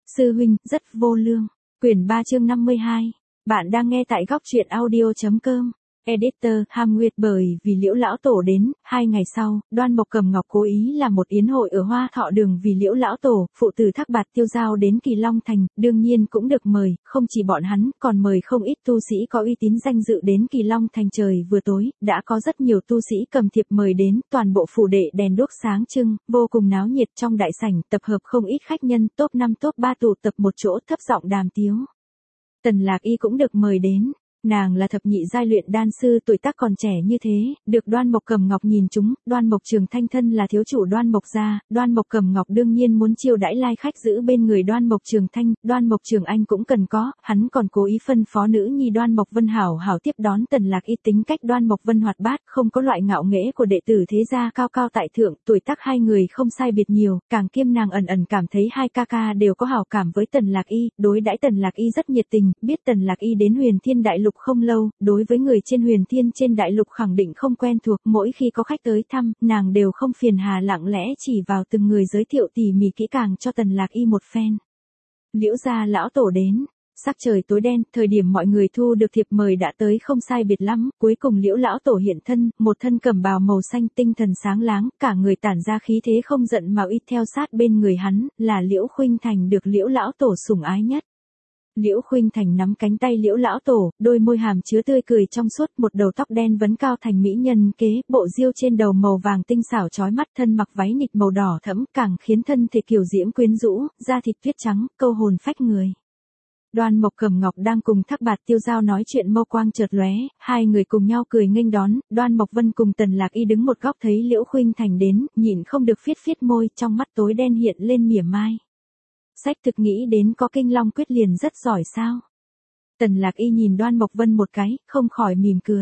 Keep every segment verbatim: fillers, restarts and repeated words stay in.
Sư huynh, rất vô lương. Quyển ba chương năm mươi hai. Bạn đang nghe tại góc truyện audio.com. Editor, Ham Nguyệt. Bởi vì Liễu lão tổ đến, hai ngày sau, Đoan Mộc Cầm Ngọc cố ý làm một yến hội ở Hoa Thọ Đường vì Liễu lão tổ, phụ tử Thác Bạt Tiêu Giao đến Kỳ Long Thành, đương nhiên cũng được mời, không chỉ bọn hắn, còn mời không ít tu sĩ có uy tín danh dự đến Kỳ Long Thành. Trời vừa tối, đã có rất nhiều tu sĩ cầm thiệp mời đến, toàn bộ phủ đệ đèn đuốc sáng trưng, vô cùng náo nhiệt. Trong đại sảnh, tập hợp không ít khách nhân, top năm top ba tụ tập một chỗ thấp giọng đàm tiếu. Tần Lạc Y cũng được mời đến. Nàng là thập nhị giai luyện đan sư, tuổi tác còn trẻ như thế, được Đoan Mộc Cầm Ngọc nhìn trúng. Đoan Mộc Trường Thanh thân là thiếu chủ Đoan Mộc gia, Đoan Mộc Cầm Ngọc đương nhiên muốn chiêu đãi lai khách giữ bên người Đoan Mộc Trường Thanh. Đoan Mộc Trường Anh cũng cần có, hắn còn cố ý phân phó nữ nhi Đoan Mộc Vân hảo hảo tiếp đón Tần Lạc Y. Tính cách Đoan Mộc Vân hoạt bát, không có loại ngạo nghễ của đệ tử thế gia cao cao tại thượng. Tuổi tác hai người không sai biệt nhiều, càng kiêm nàng ẩn ẩn cảm thấy hai ca ca đều có hảo cảm với Tần Lạc Y, đối đãi Tần Lạc Y rất nhiệt tình. Biết Tần Lạc Y đến Huyền Thiên Đại Lục không lâu, đối với người trên Huyền Thiên trên đại lục khẳng định không quen thuộc. Mỗi khi có khách tới thăm, nàng đều không phiền hà, lặng lẽ chỉ vào từng người giới thiệu tỉ mỉ kỹ càng cho Tần Lạc Y một phen. Liễu gia lão tổ đến. Sắc trời tối đen, thời điểm mọi người thu được thiệp mời đã tới không sai biệt lắm. Cuối cùng Liễu lão tổ hiện thân, một thân cẩm bào màu xanh, tinh thần sáng láng, cả người tản ra khí thế không giận mà uy. Theo sát bên người hắn là Liễu Khuynh Thành, được Liễu lão tổ sủng ái nhất. Liễu Khuynh Thành nắm cánh tay Liễu lão tổ, đôi môi hàm chứa tươi cười trong suốt, một đầu tóc đen vấn cao thành mỹ nhân kế, bộ diêu trên đầu màu vàng tinh xảo chói mắt, thân mặc váy nịt màu đỏ thẫm, càng khiến thân thể kiều diễm quyến rũ, da thịt tuyết trắng, câu hồn phách người. Đoan Mộc Cầm Ngọc đang cùng Thác Bạt Tiêu Giao nói chuyện, mâu quang chợt lóe, hai người cùng nhau cười nghênh đón. Đoan Mộc Vân cùng Tần Lạc Y đứng một góc thấy Liễu Khuynh Thành đến, nhịn không được phiết phiết môi, trong mắt tối đen hiện lên mỉa mai. Sách thực nghĩ đến có Kinh Long Quyết liền rất giỏi sao? Tần Lạc Y nhìn Đoan Mộc Vân một cái, không khỏi mỉm cười.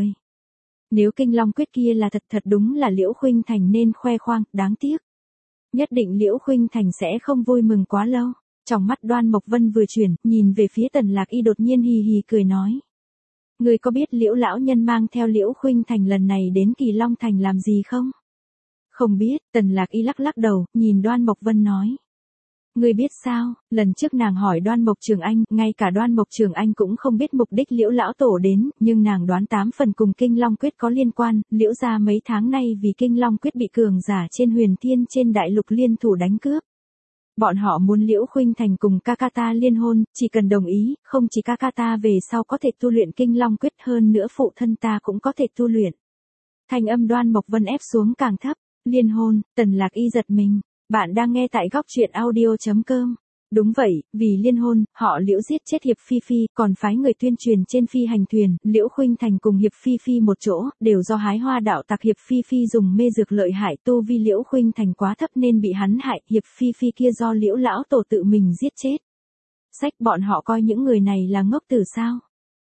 Nếu Kinh Long Quyết kia là thật, thật đúng là Liễu Khuynh Thành nên khoe khoang, đáng tiếc. Nhất định Liễu Khuynh Thành sẽ không vui mừng quá lâu. Trong mắt Đoan Mộc Vân vừa chuyển, nhìn về phía Tần Lạc Y đột nhiên hì hì cười nói. Người có biết Liễu lão nhân mang theo Liễu Khuynh Thành lần này đến Kỳ Long Thành làm gì không? Không biết. Tần Lạc Y lắc lắc đầu, nhìn Đoan Mộc Vân nói. Ngươi biết sao, lần trước nàng hỏi Đoan Mộc Trường Anh, ngay cả Đoan Mộc Trường Anh cũng không biết mục đích Liễu lão tổ đến, nhưng nàng đoán tám phần cùng Kinh Long Quyết có liên quan. Liễu gia mấy tháng nay vì Kinh Long Quyết bị cường giả trên Huyền Thiên trên đại lục liên thủ đánh cướp. Bọn họ muốn Liễu Khuynh Thành cùng ca ca ta liên hôn, chỉ cần đồng ý, không chỉ ca ca ta về sau có thể tu luyện Kinh Long Quyết, hơn nữa phụ thân ta cũng có thể tu luyện. Thanh âm Đoan Mộc Vân ép xuống càng thấp. Liên hôn. Tần Lạc Y giật mình. Bạn đang nghe tại góc truyện audio.com. Đúng vậy, vì liên hôn, họ Liễu giết chết Hiệp Phi Phi, còn phái người tuyên truyền trên phi hành thuyền. Liễu Khuynh Thành cùng Hiệp Phi Phi một chỗ, đều do hái hoa đạo tặc Hiệp Phi Phi dùng mê dược lợi hại. Tu vi Liễu Khuynh Thành quá thấp nên bị hắn hại, Hiệp Phi Phi kia do Liễu lão tổ tự mình giết chết. Sách, bọn họ coi những người này là ngốc tử sao?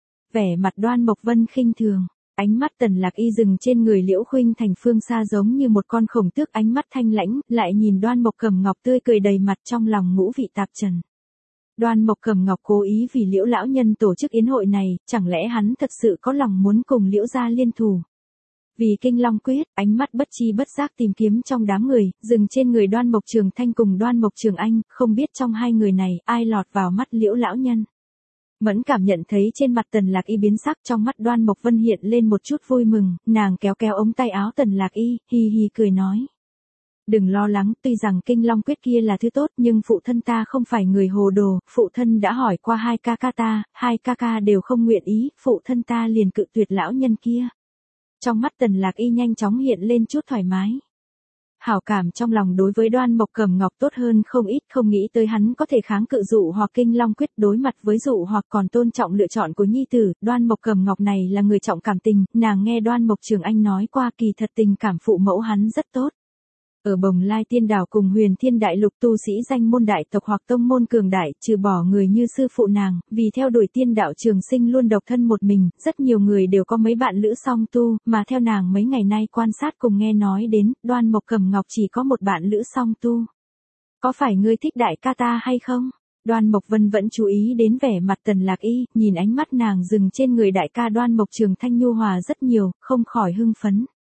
Vẻ mặt Đoan Mộc Vân khinh thường. Ánh mắt Tần Lạc Y dừng trên người Liễu Khuynh Thành, phương xa giống như một con khổng tước, ánh mắt thanh lãnh, lại nhìn Đoan Mộc Cầm Ngọc tươi cười đầy mặt, trong lòng ngũ vị tạp trần. Đoan Mộc Cầm Ngọc cố ý vì Liễu lão nhân tổ chức yến hội này, chẳng lẽ hắn thật sự có lòng muốn cùng Liễu gia liên thủ? Vì Kinh Long Quyết, ánh mắt bất chi bất giác tìm kiếm trong đám người, dừng trên người Đoan Mộc Trường Thanh cùng Đoan Mộc Trường Anh, không biết trong hai người này, ai lọt vào mắt Liễu lão nhân. Mẫn cảm nhận thấy trên mặt Tần Lạc Y biến sắc, trong mắt Đoan Mộc Vân hiện lên một chút vui mừng, nàng kéo kéo ống tay áo Tần Lạc Y, hi hi cười nói. Đừng lo lắng, tuy rằng Kinh Long Quyết kia là thứ tốt, nhưng phụ thân ta không phải người hồ đồ, phụ thân đã hỏi qua hai ca ca ta, hai ca ca đều không nguyện ý, phụ thân ta liền cự tuyệt lão nhân kia. Trong mắt Tần Lạc Y nhanh chóng hiện lên chút thoải mái. Hảo cảm trong lòng đối với Đoan Mộc Cầm Ngọc tốt hơn không ít, không nghĩ tới hắn có thể kháng cự dụ hoặc Kinh Long Quyết. Đối mặt với dụ hoặc còn tôn trọng lựa chọn của nhi tử. Đoan Mộc Cầm Ngọc này là người trọng cảm tình, nàng nghe Đoan Mộc Trường Anh nói qua, kỳ thật tình cảm phụ mẫu hắn rất tốt. Ở Bồng Lai Tiên Đảo cùng Huyền Thiên Đại Lục, tu sĩ danh môn đại tộc hoặc tông môn cường đại, trừ bỏ người như sư phụ nàng, vì theo đuổi tiên đạo trường sinh luôn độc thân một mình, rất nhiều người đều có mấy bạn lữ song tu, mà theo nàng mấy ngày nay quan sát cùng nghe nói đến, Đoan Mộc Cầm Ngọc chỉ có một bạn lữ song tu. Có phải ngươi thích đại ca ta hay không? Đoan Mộc Vân vẫn chú ý đến vẻ mặt Tần Lạc Y, nhìn ánh mắt nàng dừng trên người đại ca Đoan Mộc Trường Thanh nhu hòa rất nhiều, không khỏi hưng phấn.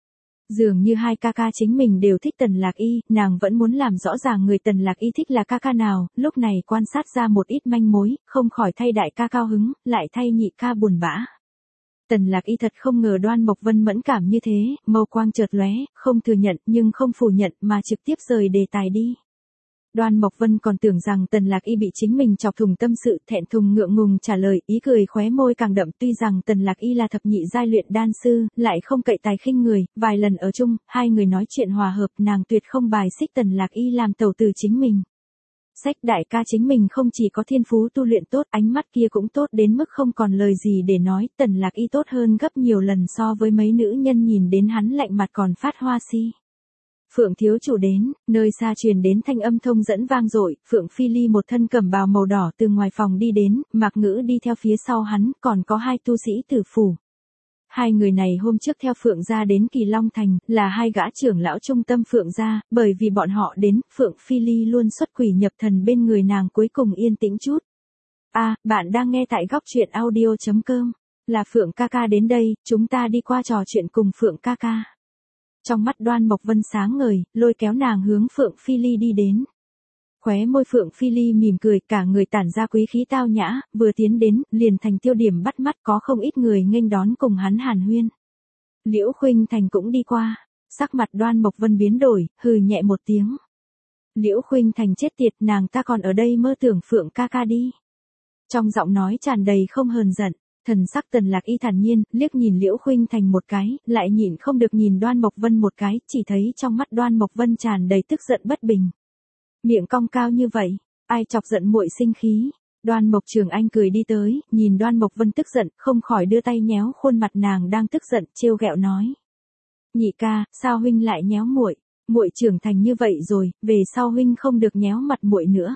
Dường như hai ca ca chính mình đều thích Tần Lạc Y, nàng vẫn muốn làm rõ ràng người Tần Lạc Y thích là ca ca nào, lúc này quan sát ra một ít manh mối, không khỏi thay đại ca cao hứng, lại thay nhị ca buồn bã. Tần Lạc Y thật không ngờ Đoan Mộc Vân mẫn cảm như thế, mâu quang chợt lóe, không thừa nhận nhưng không phủ nhận mà trực tiếp rời đề tài đi. Đoan Mộc Vân còn tưởng rằng Tần Lạc Y bị chính mình chọc thủng tâm sự, thẹn thùng ngượng ngùng trả lời, ý cười khóe môi càng đậm, tuy rằng Tần Lạc Y là thập nhị giai luyện đan sư, lại không cậy tài khinh người, vài lần ở chung, hai người nói chuyện hòa hợp, nàng tuyệt không bài xích Tần Lạc Y làm tẩu tử chính mình. Sách đại ca chính mình không chỉ có thiên phú tu luyện tốt, ánh mắt kia cũng tốt đến mức không còn lời gì để nói, Tần Lạc Y tốt hơn gấp nhiều lần so với mấy nữ nhân nhìn đến hắn lạnh mặt còn phát hoa si. Phượng thiếu chủ đến, nơi xa truyền đến thanh âm thông dẫn vang dội, Phượng Phi Ly một thân cẩm bào màu đỏ từ ngoài phòng đi đến, Mạc Ngữ đi theo phía sau hắn, còn có hai tu sĩ tử phủ. Hai người này hôm trước theo Phượng gia đến Kỳ Long Thành, là hai gã trưởng lão trung tâm Phượng gia, bởi vì bọn họ đến, Phượng Phi Ly luôn xuất quỷ nhập thần bên người nàng cuối cùng yên tĩnh chút. À, bạn đang nghe tại góc truyện audio chấm com, là Phượng ca ca đến đây, chúng ta đi qua trò chuyện cùng Phượng ca ca. Trong mắt Đoan Mộc Vân sáng ngời, lôi kéo nàng hướng Phượng Phi Ly đi đến. Khóe môi Phượng Phi Ly mỉm cười, cả người tản ra quý khí tao nhã, vừa tiến đến, liền thành tiêu điểm bắt mắt, có không ít người nghênh đón cùng hắn hàn huyên. Liễu Khuynh Thành cũng đi qua, sắc mặt Đoan Mộc Vân biến đổi, hừ nhẹ một tiếng. Liễu Khuynh Thành chết tiệt, nàng ta còn ở đây mơ tưởng Phượng ca ca đi. Trong giọng nói tràn đầy không hờn giận. Thần sắc Tần Lạc Y thản nhiên, liếc nhìn Liễu Khuynh Thành một cái, lại nhìn không được nhìn Đoan Mộc Vân một cái, chỉ thấy trong mắt Đoan Mộc Vân tràn đầy tức giận bất bình. Miệng cong cao như vậy, ai chọc giận muội sinh khí? Đoan Mộc Trường Anh cười đi tới, nhìn Đoan Mộc Vân tức giận, không khỏi đưa tay nhéo khuôn mặt nàng đang tức giận, trêu ghẹo nói: "Nhị ca, sao huynh lại nhéo muội? Muội trưởng thành như vậy rồi, về sau huynh không được nhéo mặt muội nữa."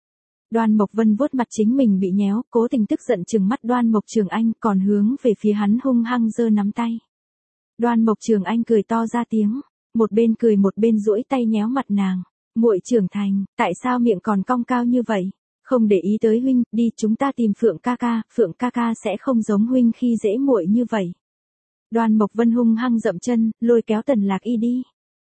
Đoan Mộc Vân vuốt mặt chính mình bị nhéo, cố tình tức giận trừng mắt Đoan Mộc Trường Anh, còn hướng về phía hắn hung hăng giơ nắm tay. Đoan Mộc Trường Anh cười to ra tiếng, một bên cười một bên duỗi tay nhéo mặt nàng. "Muội trưởng thành, tại sao miệng còn cong cao như vậy? Không để ý tới huynh, đi chúng ta tìm Phượng ca ca, Phượng ca ca sẽ không giống huynh khi dễ muội như vậy." Đoan Mộc Vân hung hăng dậm chân, lôi kéo Tần Lạc Y đi.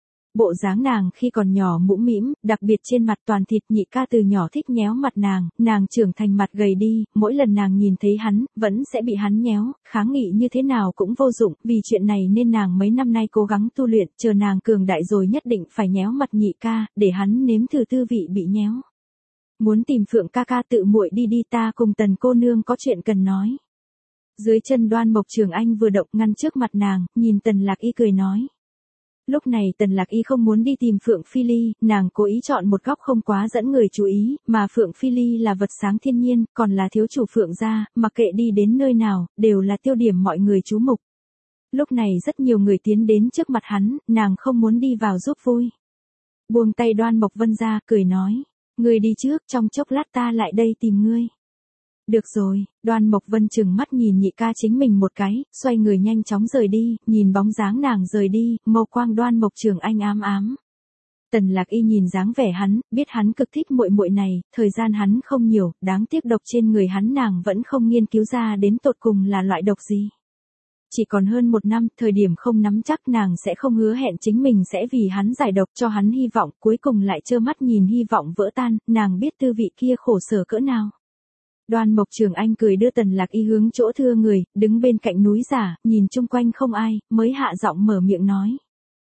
Bộ dáng nàng khi còn nhỏ mũm mĩm, đặc biệt trên mặt toàn thịt, nhị ca từ nhỏ thích nhéo mặt nàng, nàng trưởng thành mặt gầy đi, mỗi lần nàng nhìn thấy hắn, vẫn sẽ bị hắn nhéo, kháng nghị như thế nào cũng vô dụng, vì chuyện này nên nàng mấy năm nay cố gắng tu luyện, chờ nàng cường đại rồi nhất định phải nhéo mặt nhị ca, để hắn nếm thử tư vị bị nhéo. Muốn tìm Phượng ca ca tự muội đi đi, ta cùng Tần cô nương có chuyện cần nói. Dưới chân Đoan Mộc Trường Anh vừa động ngăn trước mặt nàng, nhìn Tần Lạc Y cười nói. Lúc này Tần Lạc Y không muốn đi tìm Phượng Phi Ly, nàng cố ý chọn một góc không quá dẫn người chú ý, mà Phượng Phi Ly là vật sáng thiên nhiên, còn là thiếu chủ Phượng gia, mặc kệ đi đến nơi nào, đều là tiêu điểm mọi người chú mục. Lúc này rất nhiều người tiến đến trước mặt hắn, nàng không muốn đi vào giúp vui. Buông tay Đoan Mộc Vân ra, cười nói, ngươi đi trước, trong chốc lát ta lại đây tìm ngươi. Được rồi, Đoan Mộc Vân chừng mắt nhìn nhị ca chính mình một cái, xoay người nhanh chóng rời đi, nhìn bóng dáng nàng rời đi, mâu quang Đoan Mộc Trường Anh ám ám. Tần Lạc Y nhìn dáng vẻ hắn, biết hắn cực thích muội muội này, thời gian hắn không nhiều, đáng tiếc độc trên người hắn nàng vẫn không nghiên cứu ra đến tột cùng là loại độc gì. Chỉ còn hơn một năm, thời điểm không nắm chắc nàng sẽ không hứa hẹn chính mình sẽ vì hắn giải độc cho hắn hy vọng, cuối cùng lại trơ mắt nhìn hy vọng vỡ tan, nàng biết tư vị kia khổ sở cỡ nào. Đoan Mộc Trường Anh cười đưa Tần Lạc Y hướng chỗ thưa người, đứng bên cạnh núi giả, nhìn chung quanh không ai, mới hạ giọng mở miệng nói.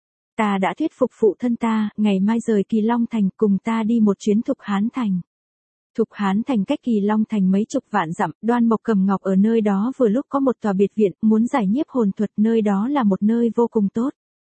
Ta đã thuyết phục phụ thân ta, ngày mai rời Kỳ Long Thành cùng ta đi một chuyến Thục Hán Thành. Thục Hán Thành cách Kỳ Long Thành mấy chục vạn dặm, Đoan Mộc Cầm Ngọc ở nơi đó vừa lúc có một tòa biệt viện, muốn giải nhiếp hồn thuật, nơi đó là một nơi vô cùng tốt.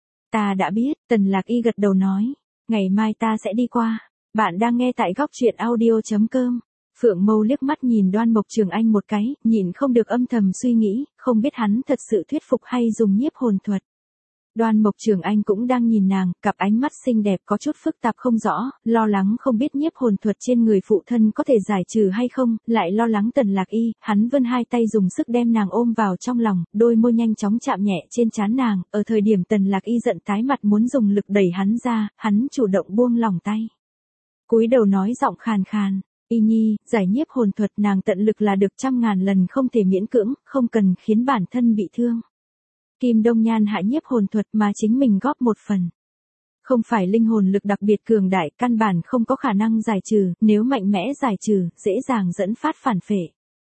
Ta đã biết, Tần Lạc Y gật đầu nói, ngày mai ta sẽ đi qua. Bạn đang nghe tại góc truyện audio chấm com. Phượng Mâu liếc mắt nhìn Đoan Mộc Trường Anh một cái, nhìn không được âm thầm suy nghĩ, không biết hắn thật sự thuyết phục hay dùng nhiếp hồn thuật. Đoan Mộc Trường Anh cũng đang nhìn nàng, cặp ánh mắt xinh đẹp có chút phức tạp không rõ, lo lắng không biết nhiếp hồn thuật trên người phụ thân có thể giải trừ hay không, lại lo lắng Tần Lạc Y, hắn vươn hai tay dùng sức đem nàng ôm vào trong lòng, đôi môi nhanh chóng chạm nhẹ trên trán nàng, ở thời điểm Tần Lạc Y giận tái mặt muốn dùng lực đẩy hắn ra, hắn chủ động buông lỏng tay. Cúi đầu nói giọng khàn khàn. Y Nhi, giải nhiếp hồn thuật nàng tận lực là được trăm ngàn lần không thể miễn cưỡng, không cần khiến bản thân bị thương. Kim Đông Nhan hạ nhiếp hồn thuật mà chính mình góp một phần. Không phải linh hồn lực đặc biệt cường đại, căn bản không có khả năng giải trừ, nếu mạnh mẽ giải trừ, dễ dàng dẫn phát phản phệ.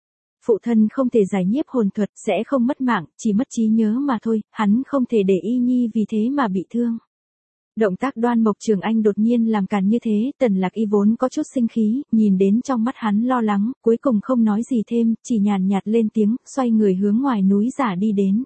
Phụ thân không thể giải nhiếp hồn thuật, sẽ không mất mạng, chỉ mất trí nhớ mà thôi, hắn không thể để Y Nhi vì thế mà bị thương. Động tác Đoan Mộc Trường Anh đột nhiên làm càn như thế, Tần Lạc Y vốn có chút sinh khí, nhìn đến trong mắt hắn lo lắng, cuối cùng không nói gì thêm, chỉ nhàn nhạt lên tiếng, xoay người hướng ngoài núi giả đi đến.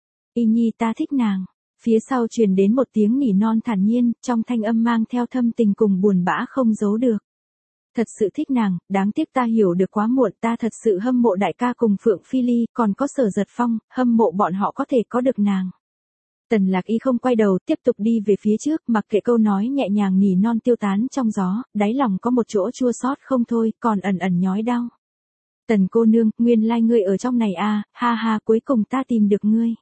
Y Nhi ta thích nàng. Phía sau truyền đến một tiếng nỉ non thản nhiên, trong thanh âm mang theo thâm tình cùng buồn bã không giấu được. Thật sự thích nàng, đáng tiếc ta hiểu được quá muộn, ta thật sự hâm mộ đại ca cùng Phượng Phi Ly, còn có Sở Giật Phong, hâm mộ bọn họ có thể có được nàng. Tần Lạc Y không quay đầu, tiếp tục đi về phía trước, mặc kệ câu nói nhẹ nhàng nỉ non tiêu tán trong gió, đáy lòng có một chỗ chua xót không thôi, còn ẩn ẩn nhói đau. Tần cô nương, nguyên lai ngươi ở trong này à, ha ha, cuối cùng ta tìm được ngươi.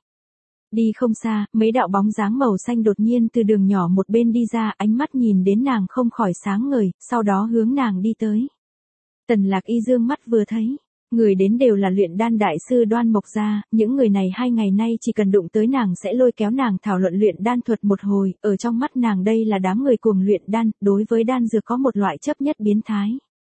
Đi không xa, mấy đạo bóng dáng màu xanh đột nhiên từ đường nhỏ một bên đi ra, ánh mắt nhìn đến nàng không khỏi sáng ngời, sau đó hướng nàng đi tới. Tần Lạc Y dương mắt vừa thấy, người đến đều là luyện đan đại sư Đoan Mộc gia, những người này hai ngày nay chỉ cần đụng tới nàng sẽ lôi kéo nàng thảo luận luyện đan thuật một hồi, ở trong mắt nàng đây là đám người cuồng luyện đan, đối với đan dược có một loại chấp nhất biến thái.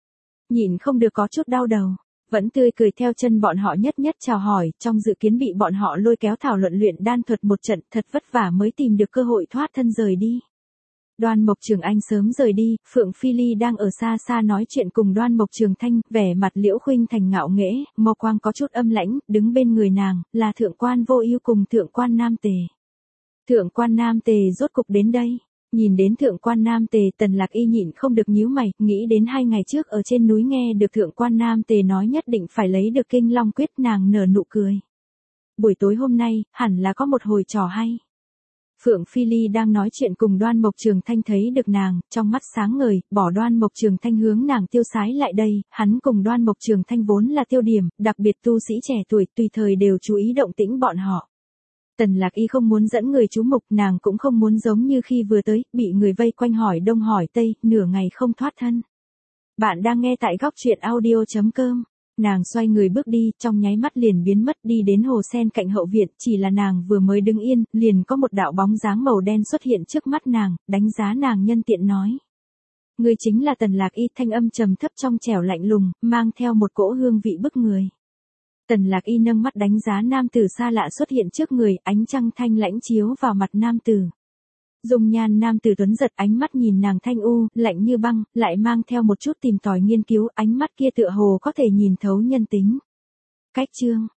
Nhìn không được có chút đau đầu. Vẫn tươi cười theo chân bọn họ nhất nhất chào hỏi, trong dự kiến bị bọn họ lôi kéo thảo luận luyện đan thuật một trận, thật vất vả mới tìm được cơ hội thoát thân rời đi. Đoan Mộc Trường Anh sớm rời đi, Phượng Phi Ly đang ở xa xa nói chuyện cùng Đoan Mộc Trường Thanh, vẻ mặt Liễu Khuynh Thành ngạo nghễ, mâu quang có chút âm lãnh, đứng bên người nàng, là Thượng quan Vô Ưu cùng Thượng quan Nam Tề. Thượng quan Nam Tề rốt cục đến đây. Nhìn đến Thượng quan Nam Tề, Tần Lạc Y nhịn không được nhíu mày, nghĩ đến hai ngày trước ở trên núi nghe được Thượng quan Nam Tề nói nhất định phải lấy được Kinh Long Quyết, nàng nở nụ cười. Buổi tối hôm nay, hẳn là có một hồi trò hay. Phượng Phi Ly đang nói chuyện cùng Đoan Mộc Trường Thanh thấy được nàng, trong mắt sáng ngời, bỏ Đoan Mộc Trường Thanh hướng nàng tiêu sái lại đây, hắn cùng Đoan Mộc Trường Thanh vốn là tiêu điểm, đặc biệt tu sĩ trẻ tuổi tùy thời đều chú ý động tĩnh bọn họ. Tần Lạc Y không muốn dẫn người chú mục, nàng cũng không muốn giống như khi vừa tới, bị người vây quanh hỏi đông hỏi tây, nửa ngày không thoát thân. Bạn đang nghe tại góc truyện audio chấm com. Nàng xoay người bước đi, trong nháy mắt liền biến mất đi đến hồ sen cạnh hậu viện, chỉ là nàng vừa mới đứng yên, liền có một đạo bóng dáng màu đen xuất hiện trước mắt nàng, đánh giá nàng nhân tiện nói. Người chính là Tần Lạc Y, thanh âm trầm thấp trong trẻo lạnh lùng, mang theo một cỗ hương vị bức người. Tần Lạc Y nâng mắt đánh giá nam tử xa lạ xuất hiện trước người, ánh trăng thanh lãnh chiếu vào mặt nam tử. Dung nhan nam tử tuấn giật, ánh mắt nhìn nàng thanh u, lạnh như băng, lại mang theo một chút tìm tòi nghiên cứu, ánh mắt kia tựa hồ có thể nhìn thấu nhân tính. Cách chương,